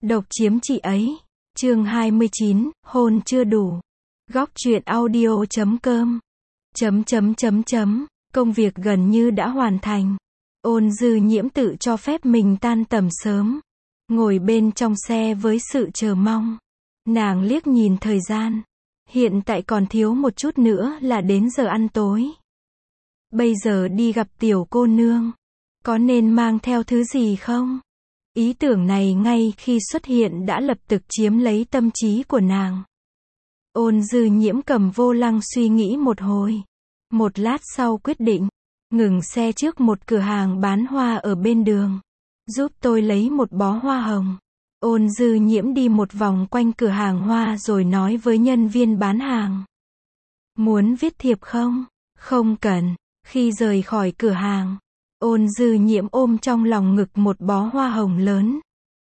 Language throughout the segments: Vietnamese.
Độc chiếm chị ấy. Chương 29, hôn chưa đủ. Góc truyện audio.com. Công việc gần như đã hoàn thành. Ôn Dư Nhiễm tự cho phép mình tan tầm sớm. Ngồi bên trong xe với sự chờ mong. Nàng liếc nhìn thời gian. Hiện tại còn thiếu một chút nữa là đến giờ ăn tối. Bây giờ đi gặp tiểu cô nương. Có nên mang theo thứ gì không? Ý tưởng này ngay khi xuất hiện đã lập tức chiếm lấy tâm trí của nàng. Ôn Dư Nhiễm cầm vô lăng suy nghĩ một hồi. Một lát sau quyết định, ngừng xe trước một cửa hàng bán hoa ở bên đường. Giúp tôi lấy một bó hoa hồng. Ôn Dư Nhiễm đi một vòng quanh cửa hàng hoa rồi nói với nhân viên bán hàng. Muốn viết thiệp không? Không cần. Khi rời khỏi cửa hàng, Ôn Dư Nhiễm ôm trong lòng ngực một bó hoa hồng lớn.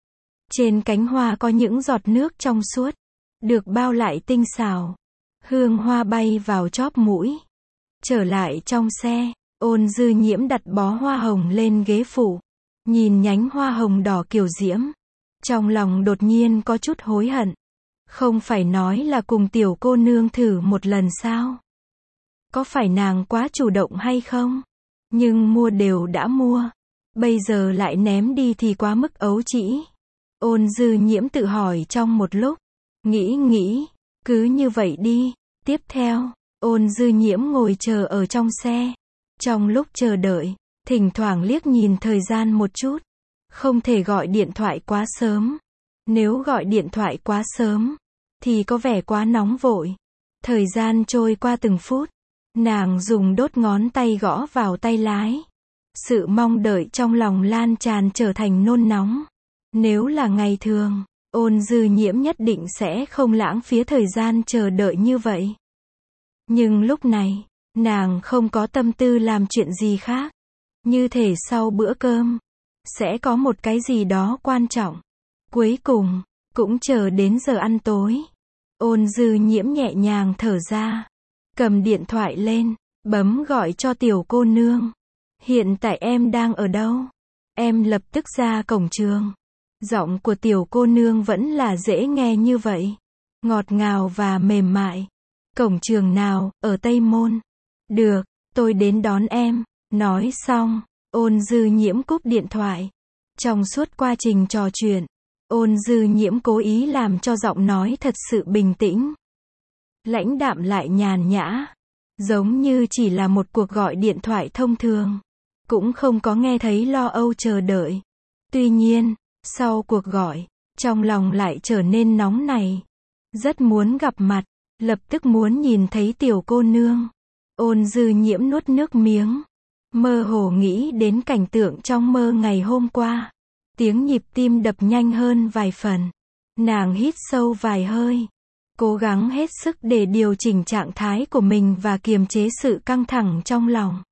Trên cánh hoa có những giọt nước trong suốt, được bao lại tinh xảo. Hương hoa bay vào chóp mũi. Trở lại trong xe, Ôn Dư Nhiễm đặt bó hoa hồng lên ghế phụ. Nhìn nhánh hoa hồng đỏ kiều diễm. Trong lòng đột nhiên có chút hối hận. Không phải nói là cùng tiểu cô nương thử một lần sao? Có phải nàng quá chủ động hay không? Nhưng mua đều đã mua. Bây giờ lại ném đi thì quá mức ấu trĩ. Ôn Dư Nhiễm tự hỏi trong một lúc. Nghĩ, cứ như vậy đi. Tiếp theo, Ôn Dư Nhiễm ngồi chờ ở trong xe. Trong lúc chờ đợi, thỉnh thoảng liếc nhìn thời gian một chút. Không thể gọi điện thoại quá sớm. Nếu gọi điện thoại quá sớm, thì có vẻ quá nóng vội. Thời gian trôi qua từng phút. Nàng dùng đốt ngón tay gõ vào tay lái. Sự mong đợi trong lòng lan tràn trở thành nôn nóng. Nếu là ngày thường, Ôn Dư Nhiễm nhất định sẽ không lãng phí thời gian chờ đợi như vậy. Nhưng lúc này, nàng không có tâm tư làm chuyện gì khác. Như thể sau bữa cơm, sẽ có một cái gì đó quan trọng. Cuối cùng, cũng chờ đến giờ ăn tối. Ôn Dư Nhiễm nhẹ nhàng thở ra. Cầm điện thoại lên, bấm gọi cho tiểu cô nương. Hiện tại em đang ở đâu? Em lập tức ra cổng trường. Giọng của tiểu cô nương vẫn là dễ nghe như vậy. Ngọt ngào và mềm mại. Cổng trường nào, ở Tây Môn. Được, tôi đến đón em. Nói xong, Ôn Dư Nhiễm cúp điện thoại. Trong suốt quá trình trò chuyện, Ôn Dư Nhiễm cố ý làm cho giọng nói thật sự bình tĩnh. Lãnh đạm lại nhàn nhã. Giống như chỉ là một cuộc gọi điện thoại thông thường. Cũng không có nghe thấy lo âu chờ đợi. Tuy nhiên, sau cuộc gọi, trong lòng lại trở nên nóng nảy. Rất muốn gặp mặt, lập tức muốn nhìn thấy tiểu cô nương. Ôn Dư Nhiễm nuốt nước miếng. Mơ hồ nghĩ đến cảnh tượng trong mơ ngày hôm qua. Tiếng nhịp tim đập nhanh hơn vài phần. Nàng hít sâu vài hơi. Cố gắng hết sức để điều chỉnh trạng thái của mình và kiềm chế sự căng thẳng trong lòng.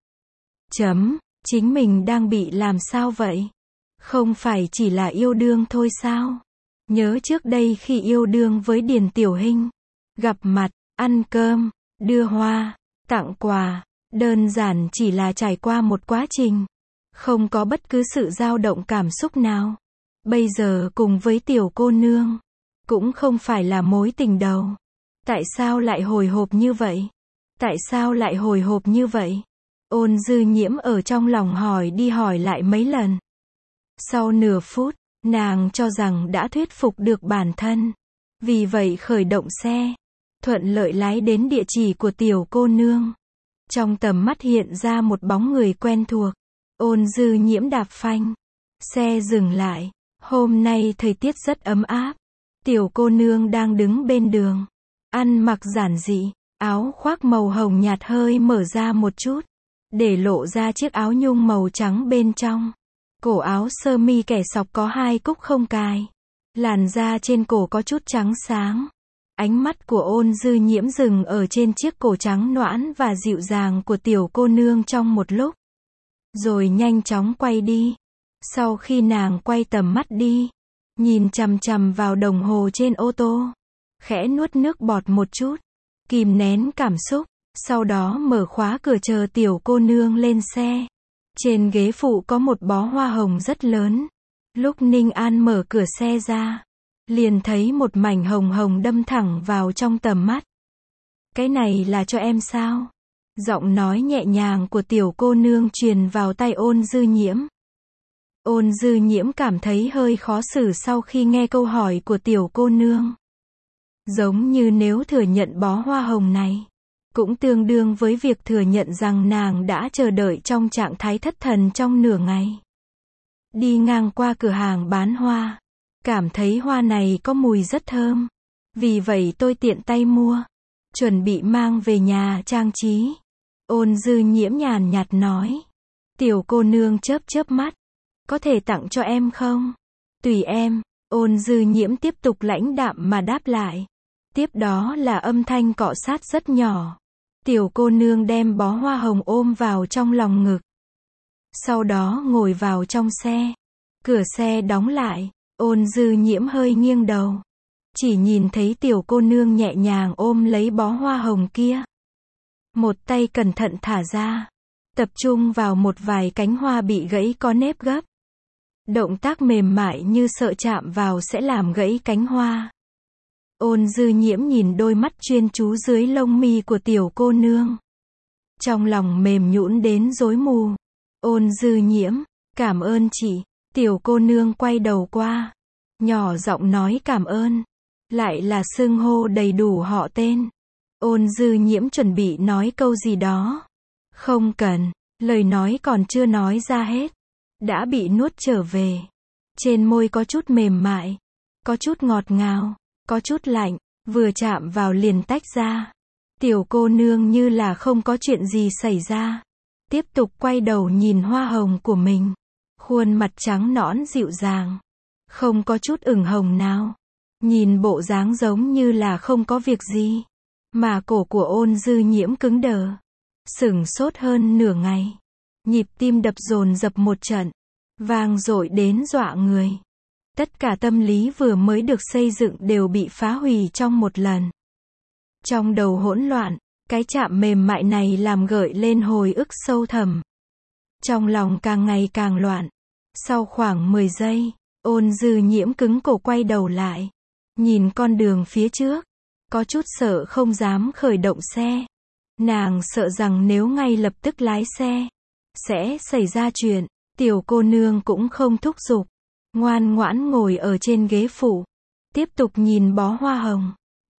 Chính mình đang bị làm sao vậy? Không phải chỉ là yêu đương thôi sao? Nhớ trước đây khi yêu đương với Điền Tiểu Hinh. Gặp mặt, ăn cơm, đưa hoa, tặng quà. Đơn giản chỉ là trải qua một quá trình. Không có bất cứ sự dao động cảm xúc nào. Bây giờ cùng với tiểu cô nương. Cũng không phải là mối tình đầu. Tại sao lại hồi hộp như vậy? Tại sao lại hồi hộp như vậy? Ôn Dư Nhiễm ở trong lòng hỏi đi hỏi lại mấy lần. Sau nửa phút, nàng cho rằng đã thuyết phục được bản thân. Vì vậy khởi động xe. Thuận lợi lái đến địa chỉ của tiểu cô nương. Trong tầm mắt hiện ra một bóng người quen thuộc. Ôn Dư Nhiễm đạp phanh. Xe dừng lại. Hôm nay thời tiết rất ấm áp. Tiểu cô nương đang đứng bên đường. Ăn mặc giản dị. Áo khoác màu hồng nhạt hơi mở ra một chút. Để lộ ra chiếc áo nhung màu trắng bên trong. Cổ áo sơ mi kẻ sọc có hai cúc không cài. Làn da trên cổ có chút trắng sáng. Ánh mắt của Ôn Dư Nhiễm dừng ở trên chiếc cổ trắng nõn và dịu dàng của tiểu cô nương trong một lúc. Rồi nhanh chóng quay đi. Sau khi nàng quay tầm mắt đi, nhìn chằm chằm vào đồng hồ trên ô tô. Khẽ nuốt nước bọt một chút. Kìm nén cảm xúc. Sau đó mở khóa cửa chờ tiểu cô nương lên xe. Trên ghế phụ có một bó hoa hồng rất lớn. Lúc Ninh An mở cửa xe ra, liền thấy một mảnh hồng hồng đâm thẳng vào trong tầm mắt. Cái này là cho em sao? Giọng nói nhẹ nhàng của tiểu cô nương truyền vào tai Ôn Dư Nhiễm. Ôn Dư Nhiễm cảm thấy hơi khó xử sau khi nghe câu hỏi của tiểu cô nương. Giống như nếu thừa nhận bó hoa hồng này, cũng tương đương với việc thừa nhận rằng nàng đã chờ đợi trong trạng thái thất thần trong nửa ngày. Đi ngang qua cửa hàng bán hoa, cảm thấy hoa này có mùi rất thơm. Vì vậy tôi tiện tay mua, chuẩn bị mang về nhà trang trí. Ôn Dư Nhiễm nhàn nhạt nói. Tiểu cô nương chớp chớp mắt. Có thể tặng cho em không? Tùy em. Ôn Dư Nhiễm tiếp tục lãnh đạm mà đáp lại. Tiếp đó là âm thanh cọ sát rất nhỏ. Tiểu cô nương đem bó hoa hồng ôm vào trong lòng ngực. Sau đó ngồi vào trong xe. Cửa xe đóng lại. Ôn Dư Nhiễm hơi nghiêng đầu. Chỉ nhìn thấy tiểu cô nương nhẹ nhàng ôm lấy bó hoa hồng kia. Một tay cẩn thận thả ra. Tập trung vào một vài cánh hoa bị gãy có nếp gấp. Động tác mềm mại như sợ chạm vào sẽ làm gãy cánh hoa. Ôn Dư Nhiễm nhìn đôi mắt chuyên chú dưới lông mi của tiểu cô nương. Trong lòng mềm nhũn đến rối mù. Ôn Dư Nhiễm, cảm ơn chị. Tiểu cô nương quay đầu qua. Nhỏ giọng nói cảm ơn. Lại là xưng hô đầy đủ họ tên. Ôn Dư Nhiễm chuẩn bị nói câu gì đó. Không cần, lời nói còn chưa nói ra hết. Đã bị nuốt trở về. Trên môi có chút mềm mại. Có chút ngọt ngào. Có chút lạnh. Vừa chạm vào liền tách ra. Tiểu cô nương như là không có chuyện gì xảy ra. Tiếp tục quay đầu nhìn hoa hồng của mình. Khuôn mặt trắng nõn dịu dàng. Không có chút ửng hồng nào. Nhìn bộ dáng giống như là không có việc gì. Mà cổ của Ôn Dư Nhiễm cứng đờ. Sửng sốt hơn nửa ngày. Nhịp tim đập dồn dập một trận. Vang dội đến dọa người. Tất cả tâm lý vừa mới được xây dựng đều bị phá hủy trong một lần. Trong đầu hỗn loạn, cái chạm mềm mại này làm gợi lên hồi ức sâu thẳm. Trong lòng càng ngày càng loạn. Sau khoảng 10 giây, Ôn Dư Nhiễm cứng cổ quay đầu lại. Nhìn con đường phía trước. Có chút sợ không dám khởi động xe. Nàng sợ rằng nếu ngay lập tức lái xe, sẽ xảy ra chuyện. Tiểu cô nương cũng không thúc giục. Ngoan ngoãn ngồi ở trên ghế phụ. Tiếp tục nhìn bó hoa hồng.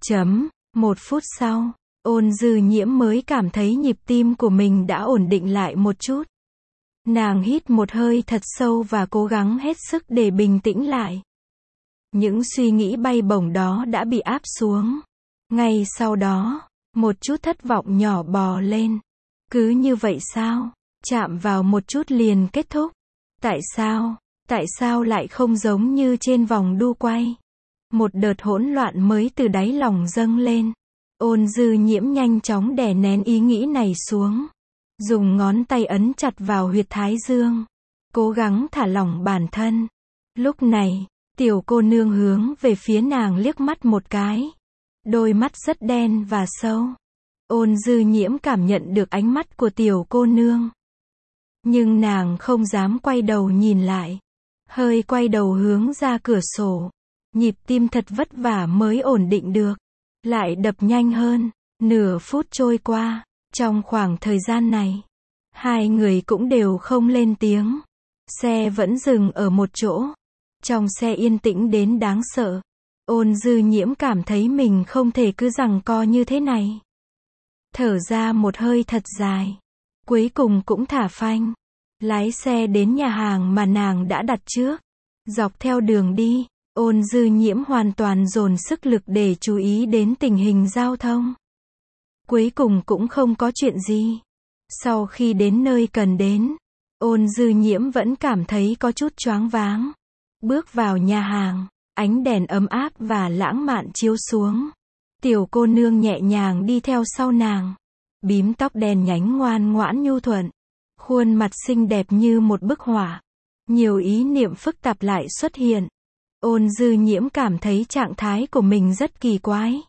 Một phút sau, Ôn Dư Nhiễm mới cảm thấy nhịp tim của mình đã ổn định lại một chút. Nàng hít một hơi thật sâu và cố gắng hết sức để bình tĩnh lại. Những suy nghĩ bay bổng đó đã bị áp xuống. Ngay sau đó, một chút thất vọng nhỏ bò lên. Cứ như vậy sao? Chạm vào một chút liền kết thúc. Tại sao? Tại sao lại không giống như trên vòng đu quay? Một đợt hỗn loạn mới từ đáy lòng dâng lên. Ôn Dư Nhiễm nhanh chóng đè nén ý nghĩ này xuống. Dùng ngón tay ấn chặt vào huyệt thái dương. Cố gắng thả lỏng bản thân. Lúc này, tiểu cô nương hướng về phía nàng liếc mắt một cái. Đôi mắt rất đen và sâu. Ôn Dư Nhiễm cảm nhận được ánh mắt của tiểu cô nương. Nhưng nàng không dám quay đầu nhìn lại. Hơi quay đầu hướng ra cửa sổ. Nhịp tim thật vất vả mới ổn định được. Lại đập nhanh hơn. Nửa phút trôi qua. Trong khoảng thời gian này, hai người cũng đều không lên tiếng. Xe vẫn dừng ở một chỗ. Trong xe yên tĩnh đến đáng sợ. Ôn Dư Nhiễm cảm thấy mình không thể cứ giằng co như thế này. Thở ra một hơi thật dài. Cuối cùng cũng thả phanh. Lái xe đến nhà hàng mà nàng đã đặt trước. Dọc theo đường đi, Ôn Dư Nhiễm hoàn toàn dồn sức lực để chú ý đến tình hình giao thông. Cuối cùng cũng không có chuyện gì. Sau khi đến nơi cần đến, Ôn Dư Nhiễm vẫn cảm thấy có chút choáng váng. Bước vào nhà hàng, ánh đèn ấm áp và lãng mạn chiếu xuống. Tiểu cô nương nhẹ nhàng đi theo sau nàng. Bím tóc đen nhánh ngoan ngoãn nhu thuận. Khuôn mặt xinh đẹp như một bức họa. Nhiều ý niệm phức tạp lại xuất hiện. Ôn Dư Nhiễm cảm thấy trạng thái của mình rất kỳ quái.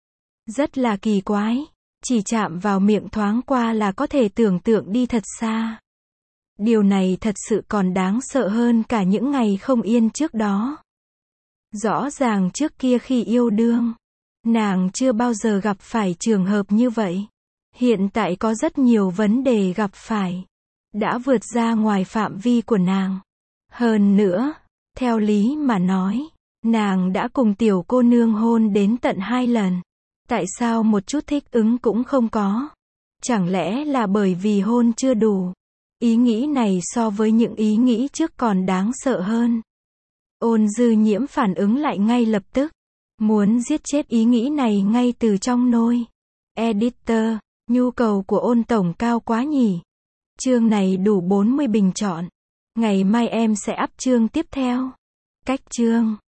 Rất là kỳ quái. Chỉ chạm vào miệng thoáng qua là có thể tưởng tượng đi thật xa. Điều này thật sự còn đáng sợ hơn cả những ngày không yên trước đó. Rõ ràng trước kia khi yêu đương, nàng chưa bao giờ gặp phải trường hợp như vậy. Hiện tại có rất nhiều vấn đề gặp phải, đã vượt ra ngoài phạm vi của nàng. Hơn nữa, theo lý mà nói, nàng đã cùng tiểu cô nương hôn đến tận 2 lần. Tại sao một chút thích ứng cũng không có? Chẳng lẽ là bởi vì hôn chưa đủ? Ý nghĩ này so với những ý nghĩ trước còn đáng sợ hơn. Ôn Dư Nhiễm phản ứng lại ngay lập tức, muốn giết chết ý nghĩ này ngay từ trong nôi. Editor, nhu cầu của Ôn tổng cao quá nhỉ? Chương này đủ 40 bình chọn. Ngày mai em sẽ up chương tiếp theo. Cách chương